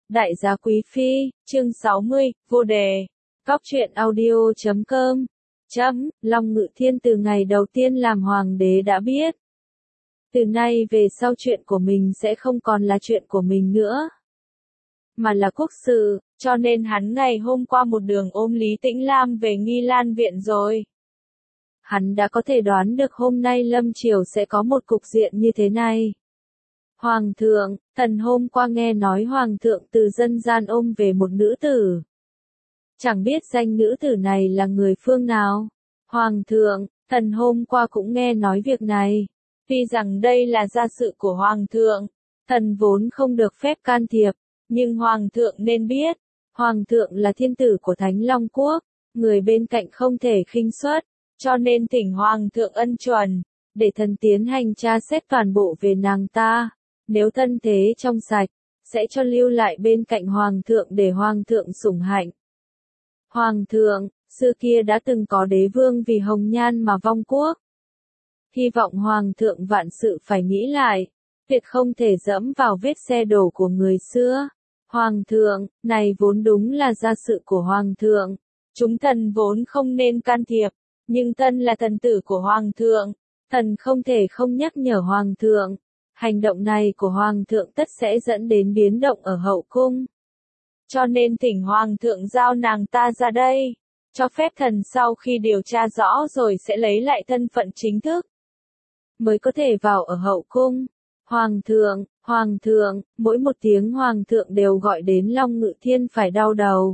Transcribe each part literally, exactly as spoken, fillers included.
Đại gia quý phi, chương sáu mươi, vô đề. Cóc truyện audio chấm com. Chấm, Long Ngự Thiên từ ngày đầu tiên làm hoàng đế đã biết. Từ nay về sau chuyện của mình sẽ không còn là chuyện của mình nữa, mà là quốc sự, cho nên hắn ngày hôm qua một đường ôm Lý Tĩnh Lam về Nghi Lan Viện rồi. Hắn đã có thể đoán được hôm nay Lâm Triều sẽ có một cục diện như thế này. Hoàng thượng, thần hôm qua nghe nói Hoàng thượng từ dân gian ôm về một nữ tử. Chẳng biết danh nữ tử này là người phương nào. Hoàng thượng, thần hôm qua cũng nghe nói việc này. Tuy rằng đây là gia sự của Hoàng thượng, thần vốn không được phép can thiệp, nhưng Hoàng thượng nên biết, Hoàng thượng là thiên tử của Thánh Long Quốc, người bên cạnh không thể khinh suất, cho nên thỉnh Hoàng thượng ân chuẩn, để thần tiến hành tra xét toàn bộ về nàng ta. Nếu thân thế trong sạch, sẽ cho lưu lại bên cạnh Hoàng thượng để Hoàng thượng sủng hạnh. Hoàng thượng, xưa kia đã từng có đế vương vì hồng nhan mà vong quốc. Hy vọng Hoàng thượng vạn sự phải nghĩ lại, tuyệt không thể dẫm vào vết xe đổ của người xưa. Hoàng thượng, này vốn đúng là gia sự của Hoàng thượng. Chúng thần vốn không nên can thiệp, nhưng thân là thần tử của Hoàng thượng, thần không thể không nhắc nhở Hoàng thượng. Hành động này của Hoàng thượng tất sẽ dẫn đến biến động ở hậu cung. Cho nên thỉnh Hoàng thượng giao nàng ta ra đây, cho phép thần sau khi điều tra rõ rồi sẽ lấy lại thân phận chính thức, mới có thể vào ở hậu cung. Hoàng thượng, Hoàng thượng, mỗi một tiếng Hoàng thượng đều gọi đến Long Ngự Thiên phải đau đầu.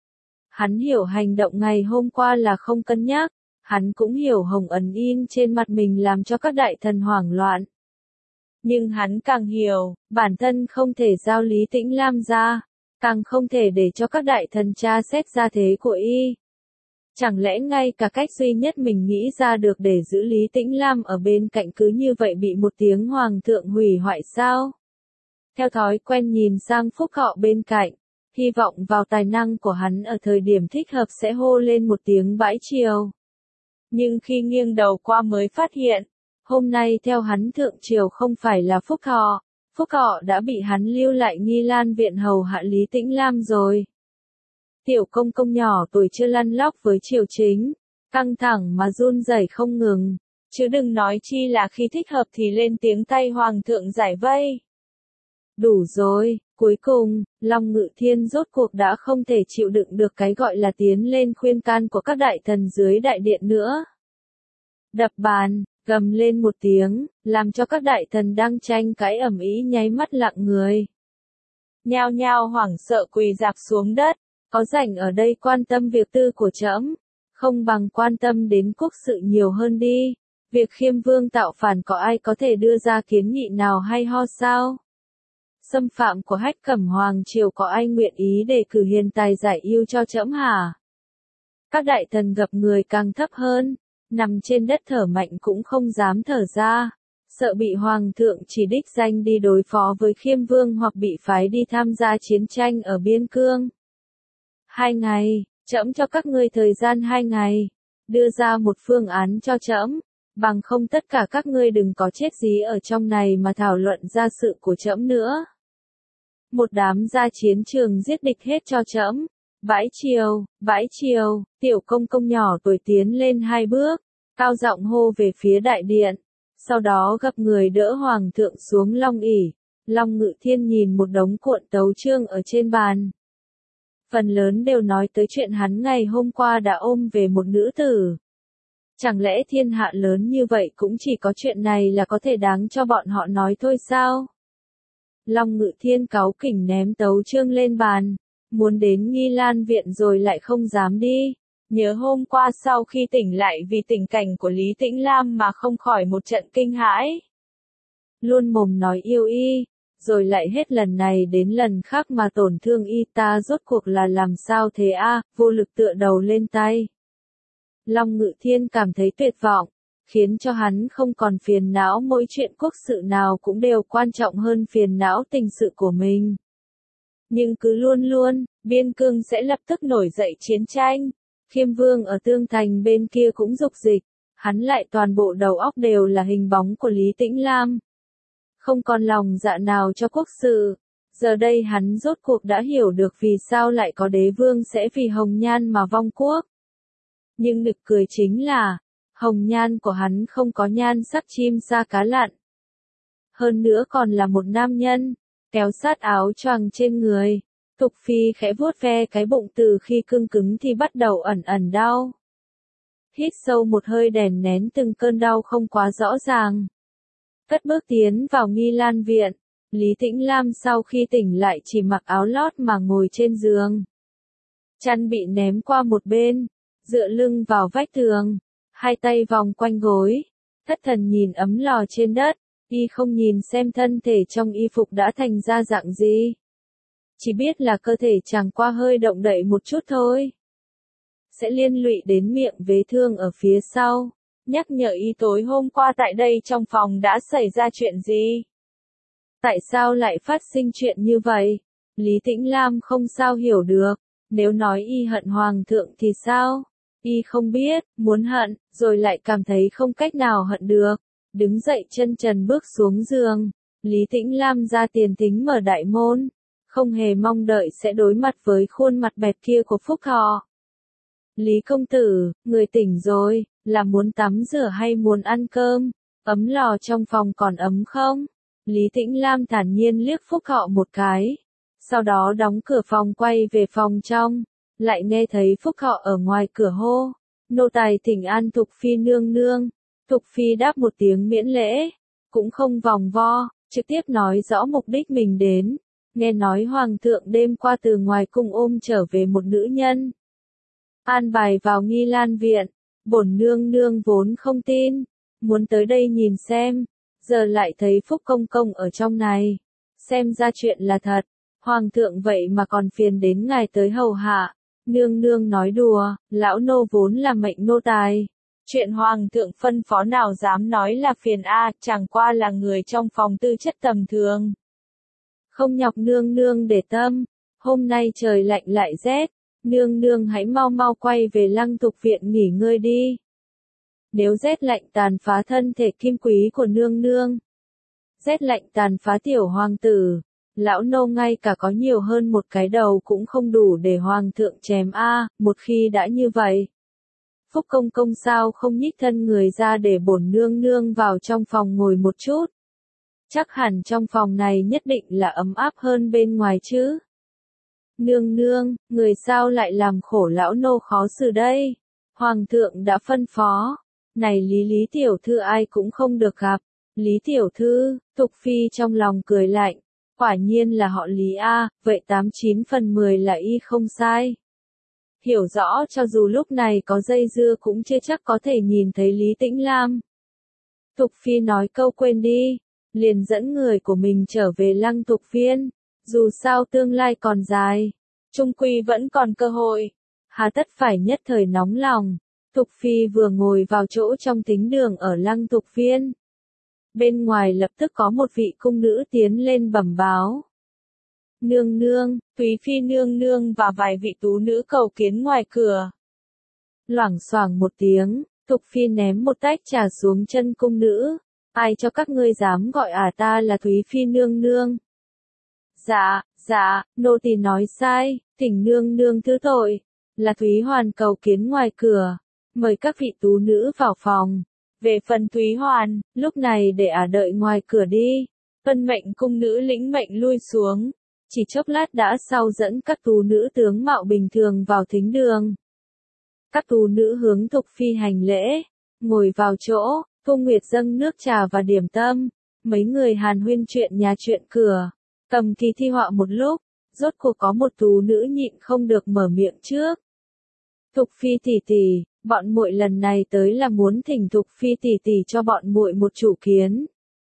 Hắn hiểu hành động ngày hôm qua là không cân nhắc, hắn cũng hiểu hồng ấn in trên mặt mình làm cho các đại thần hoảng loạn. Nhưng hắn càng hiểu, bản thân không thể giao Lý Tĩnh Lam ra, càng không thể để cho các đại thần tra xét ra thế của y. Chẳng lẽ ngay cả cách duy nhất mình nghĩ ra được để giữ Lý Tĩnh Lam ở bên cạnh cứ như vậy bị một tiếng Hoàng thượng hủy hoại sao? Theo thói quen nhìn sang Phúc Họ bên cạnh, hy vọng vào tài năng của hắn ở thời điểm thích hợp sẽ hô lên một tiếng bãi triều. Nhưng khi nghiêng đầu qua mới phát hiện, hôm nay theo hắn thượng triều không phải là Phúc Họ, Phúc Họ đã bị hắn lưu lại Nghi Lan Viện hầu hạ Lý Tĩnh Lam rồi. Tiểu công công nhỏ tuổi chưa lăn lóc với triều chính, căng thẳng mà run rẩy không ngừng, chứ đừng nói chi là khi thích hợp thì lên tiếng tay Hoàng thượng giải vây. Đủ rồi, cuối cùng, Long Ngự Thiên rốt cuộc đã không thể chịu đựng được cái gọi là tiến lên khuyên can của các đại thần dưới đại điện nữa. Đập bàn, gầm lên một tiếng, làm cho các đại thần đang tranh cãi ầm ĩ nháy mắt lặng người. Nhao nhao hoảng sợ quỳ rạp xuống đất, có rảnh ở đây quan tâm việc tư của trẫm, không bằng quan tâm đến quốc sự nhiều hơn đi. Việc Khiêm Vương tạo phản có ai có thể đưa ra kiến nghị nào hay ho sao? Xâm phạm của Hách Cẩm Hoàng triều có ai nguyện ý để cử hiền tài giải ưu cho trẫm hả? Các đại thần gập người càng thấp hơn, nằm trên đất thở mạnh cũng không dám thở ra, sợ bị Hoàng thượng chỉ đích danh đi đối phó với Khiêm Vương hoặc bị phái đi tham gia chiến tranh ở biên cương. Hai ngày, trẫm cho các ngươi thời gian hai ngày, đưa ra một phương án cho trẫm, bằng không tất cả các ngươi đừng có chết gì ở trong này mà thảo luận ra sự của trẫm nữa. Một đám ra chiến trường giết địch hết cho trẫm. Bãi triều, bãi triều, tiểu công công nhỏ tuổi tiến lên hai bước, cao giọng hô về phía đại điện, sau đó gập người đỡ Hoàng thượng xuống long ỷ. Long Ngự Thiên nhìn một đống cuộn tấu chương ở trên bàn. Phần lớn đều nói tới chuyện hắn ngày hôm qua đã ôm về một nữ tử. Chẳng lẽ thiên hạ lớn như vậy cũng chỉ có chuyện này là có thể đáng cho bọn họ nói thôi sao? Long Ngự Thiên cáu kỉnh ném tấu chương lên bàn. Muốn đến Nghi Lan Viện rồi lại không dám đi. Nhớ hôm qua sau khi tỉnh lại vì tình cảnh của Lý Tĩnh Lam mà không khỏi một trận kinh hãi. Luôn mồm nói yêu y, rồi lại hết lần này đến lần khác mà tổn thương y, ta rốt cuộc là làm sao thế a? À, vô lực tựa đầu lên tay. Long Ngự Thiên cảm thấy tuyệt vọng, khiến cho hắn không còn phiền não mỗi chuyện quốc sự nào cũng đều quan trọng hơn phiền não tình sự của mình. Nhưng cứ luôn luôn, biên cương sẽ lập tức nổi dậy chiến tranh. Khiêm Vương ở Tương Thành bên kia cũng dục dịch, hắn lại toàn bộ đầu óc đều là hình bóng của Lý Tĩnh Lam. Không còn lòng dạ nào cho quốc sự, Giờ đây hắn rốt cuộc đã hiểu được vì sao lại có đế vương sẽ vì hồng nhan mà vong quốc. Nhưng nực cười chính là, hồng nhan của hắn không có nhan sắc chim sa cá lặn. Hơn nữa còn là một nam nhân, kéo sát áo choàng trên người. Tục Phi khẽ vuốt ve cái bụng từ khi cương cứng thì bắt đầu ẩn ẩn đau. Hít sâu một hơi đè nén từng cơn đau không quá rõ ràng. Cất bước tiến vào Nghi Lan viện, Lý Tĩnh Lam sau khi tỉnh lại chỉ mặc áo lót mà ngồi trên giường. Chăn bị ném qua một bên, dựa lưng vào vách tường, hai tay vòng quanh gối, thất thần nhìn ấm lò trên đất, y không nhìn xem thân thể trong y phục đã thành ra dạng gì. Chỉ biết là cơ thể chẳng qua hơi động đậy một chút thôi. Sẽ liên lụy đến miệng vết thương ở phía sau. Nhắc nhở y tối hôm qua tại đây trong phòng đã xảy ra chuyện gì? Tại sao lại phát sinh chuyện như vậy? Lý Tĩnh Lam không sao hiểu được. Nếu nói y hận hoàng thượng thì sao? Y không biết, muốn hận, rồi lại cảm thấy không cách nào hận được. Đứng dậy chân trần bước xuống giường. Lý Tĩnh Lam ra tiền thính mở đại môn. Không hề mong đợi sẽ đối mặt với khuôn mặt bẹt kia của Phúc Thọ. Lý công tử, người tỉnh rồi, là muốn tắm rửa hay muốn ăn cơm? Ấm lò trong phòng còn ấm không? Lý Tĩnh Lam thản nhiên liếc Phúc Thọ một cái. Sau đó đóng cửa phòng quay về phòng trong. Lại nghe thấy Phúc Thọ ở ngoài cửa hô. Nô tài thỉnh an Thục Phi nương nương. Thục Phi đáp một tiếng miễn lễ. Cũng không vòng vo, trực tiếp nói rõ mục đích mình đến. Nghe nói hoàng thượng đêm qua từ ngoài cung ôm trở về một nữ nhân. An bài vào Nghi Lan viện, bổn nương nương vốn không tin, muốn tới đây nhìn xem, giờ lại thấy Phúc công công ở trong này, xem ra chuyện là thật, hoàng thượng vậy mà còn phiền đến ngài tới hầu hạ, nương nương nói đùa, lão nô vốn là mệnh nô tài, chuyện hoàng thượng phân phó nào dám nói là phiền a, chẳng qua là người trong phòng tư chất tầm thường. Không nhọc nương nương để tâm, hôm nay trời lạnh lại rét. Nương nương hãy mau mau quay về Lăng Tục viện nghỉ ngơi đi. Nếu rét lạnh tàn phá thân thể kim quý của nương nương, rét lạnh tàn phá tiểu hoàng tử, lão nô ngay cả có nhiều hơn một cái đầu cũng không đủ để hoàng thượng chém a, một khi đã như vậy. Phúc công công sao không nhích thân người ra để bổn nương nương vào trong phòng ngồi một chút. Chắc hẳn trong phòng này nhất định là ấm áp hơn bên ngoài chứ. Nương nương, người sao lại làm khổ lão nô khó xử đây? Hoàng thượng đã phân phó. Này Lý Lý tiểu thư ai cũng không được gặp. Lý tiểu thư, Thục Phi trong lòng cười lạnh. Quả nhiên là họ Lý A, vậy tám chín phần mười là y không sai. Hiểu rõ cho dù lúc này có dây dưa cũng chưa chắc có thể nhìn thấy Lý Tĩnh Lam. Thục Phi nói câu quên đi, liền dẫn người của mình trở về Lăng Tục viên. Dù sao tương lai còn dài, chung quy vẫn còn cơ hội, hà tất phải nhất thời nóng lòng. Thục Phi vừa ngồi vào chỗ trong thính đường ở Lăng Tục viên. Bên ngoài lập tức có một vị cung nữ tiến lên bẩm báo. Nương nương, Thúy Phi nương nương và vài vị tú nữ cầu kiến ngoài cửa. Loảng xoảng một tiếng, Thục Phi ném một tách trà xuống chân cung nữ. Ai cho các ngươi dám gọi ả ta là Thúy Phi nương nương? Dạ, dạ, nô tỳ nói sai, thỉnh nương nương thứ tội, là Thúy Hoàn cầu kiến ngoài cửa, mời các vị tú nữ vào phòng. Về phần Thúy Hoàn, lúc này để ả đợi ngoài cửa đi. Vân mệnh cung nữ lĩnh mệnh lui xuống, chỉ chốc lát đã sau dẫn các tú nữ tướng mạo bình thường vào thính đường. Các tú nữ hướng Thục Phi hành lễ, ngồi vào chỗ, Thu Nguyệt dâng nước trà và điểm tâm, mấy người hàn huyên chuyện nhà chuyện cửa. Cầm kỳ thi họa một lúc, rốt cuộc có một tú nữ nhịn không được mở miệng trước. Thục Phi tỷ tỷ, bọn muội lần này tới là muốn thỉnh Thục Phi tỷ tỷ cho bọn muội một chủ kiến.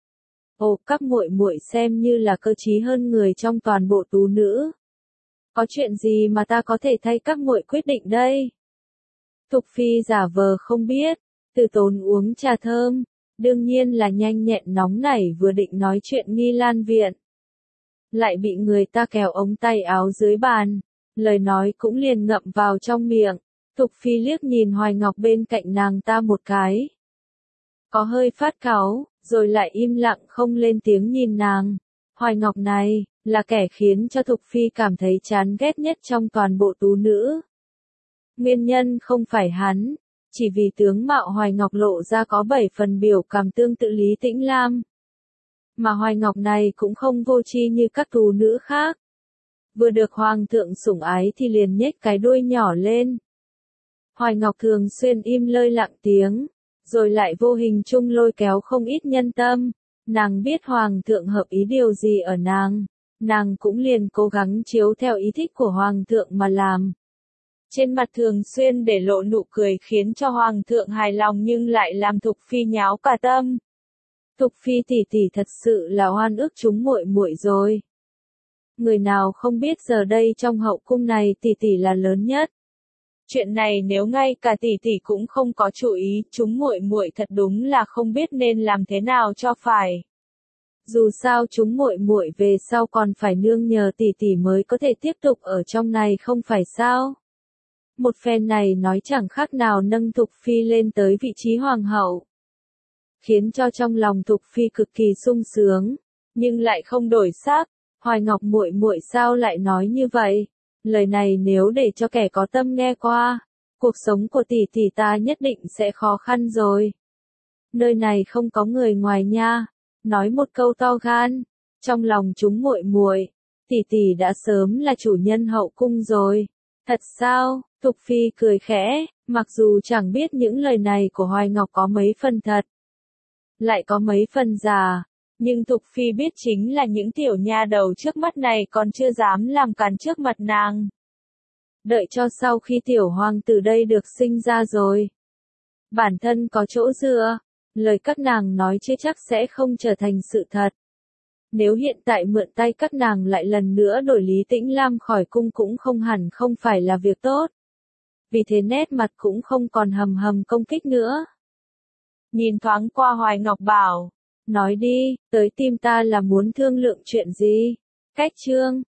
Ồ, các muội muội xem như là cơ trí hơn người trong toàn bộ tú nữ. Có chuyện gì mà ta có thể thay các muội quyết định đây? Thục Phi giả vờ không biết, từ tốn uống trà thơm, đương nhiên là nhanh nhẹn nóng nảy vừa định nói chuyện Nghi Lan viện. Lại bị người ta kéo ống tay áo dưới bàn, lời nói cũng liền ngậm vào trong miệng. Thục Phi liếc nhìn Hoài Ngọc bên cạnh nàng ta một cái. Có hơi phát cáu, rồi lại im lặng không lên tiếng nhìn nàng. Hoài Ngọc này, là kẻ khiến cho Thục Phi cảm thấy chán ghét nhất trong toàn bộ tú nữ. Nguyên nhân không phải hắn, chỉ vì tướng mạo Hoài Ngọc lộ ra có bảy phần biểu cảm tương tự Lý Tĩnh Lam. Mà Hoài Ngọc này cũng không vô tri như các tú nữ khác. Vừa được Hoàng thượng sủng ái thì liền nhếch cái đuôi nhỏ lên. Hoài Ngọc thường xuyên im lơi lặng tiếng, rồi lại vô hình chung lôi kéo không ít nhân tâm. Nàng biết Hoàng thượng hợp ý điều gì ở nàng, nàng cũng liền cố gắng chiếu theo ý thích của Hoàng thượng mà làm. Trên mặt thường xuyên để lộ nụ cười khiến cho Hoàng thượng hài lòng nhưng lại làm Thục Phi nháo cả tâm. Thục Phi tỷ tỷ thật sự là oan ức chúng muội muội rồi. Người nào không biết giờ đây trong hậu cung này tỷ tỷ là lớn nhất. Chuyện này nếu ngay cả tỷ tỷ cũng không có chú ý, chúng muội muội thật đúng là không biết nên làm thế nào cho phải. Dù sao chúng muội muội về sau còn phải nương nhờ tỷ tỷ mới có thể tiếp tục ở trong này không phải sao? Một phen này nói chẳng khác nào nâng Thục Phi lên tới vị trí hoàng hậu, khiến cho trong lòng Thục Phi cực kỳ sung sướng, nhưng lại không đổi sắc. Hoài Ngọc muội muội sao lại nói như vậy? Lời này nếu để cho kẻ có tâm nghe qua, cuộc sống của tỷ tỷ ta nhất định sẽ khó khăn rồi. Nơi này không có người ngoài nha. Nói một câu to gan, trong lòng chúng muội muội, tỷ tỷ đã sớm là chủ nhân hậu cung rồi. Thật sao? Thục Phi cười khẽ, mặc dù chẳng biết những lời này của Hoài Ngọc có mấy phần thật, lại có mấy phần giả, nhưng Thục Phi biết chính là những tiểu nha đầu trước mắt này còn chưa dám làm càn trước mặt nàng. Đợi cho sau khi tiểu hoàng tử đây được sinh ra rồi, bản thân có chỗ dựa, lời các nàng nói chưa chắc sẽ không trở thành sự thật. Nếu hiện tại mượn tay các nàng lại lần nữa đổi Lý Tĩnh Lam khỏi cung cũng không hẳn không phải là việc tốt. Vì thế nét mặt cũng không còn hầm hầm công kích nữa. Nhìn thoáng qua Hoài Ngọc bảo, nói đi, tới tim ta là muốn thương lượng chuyện gì? Cách chương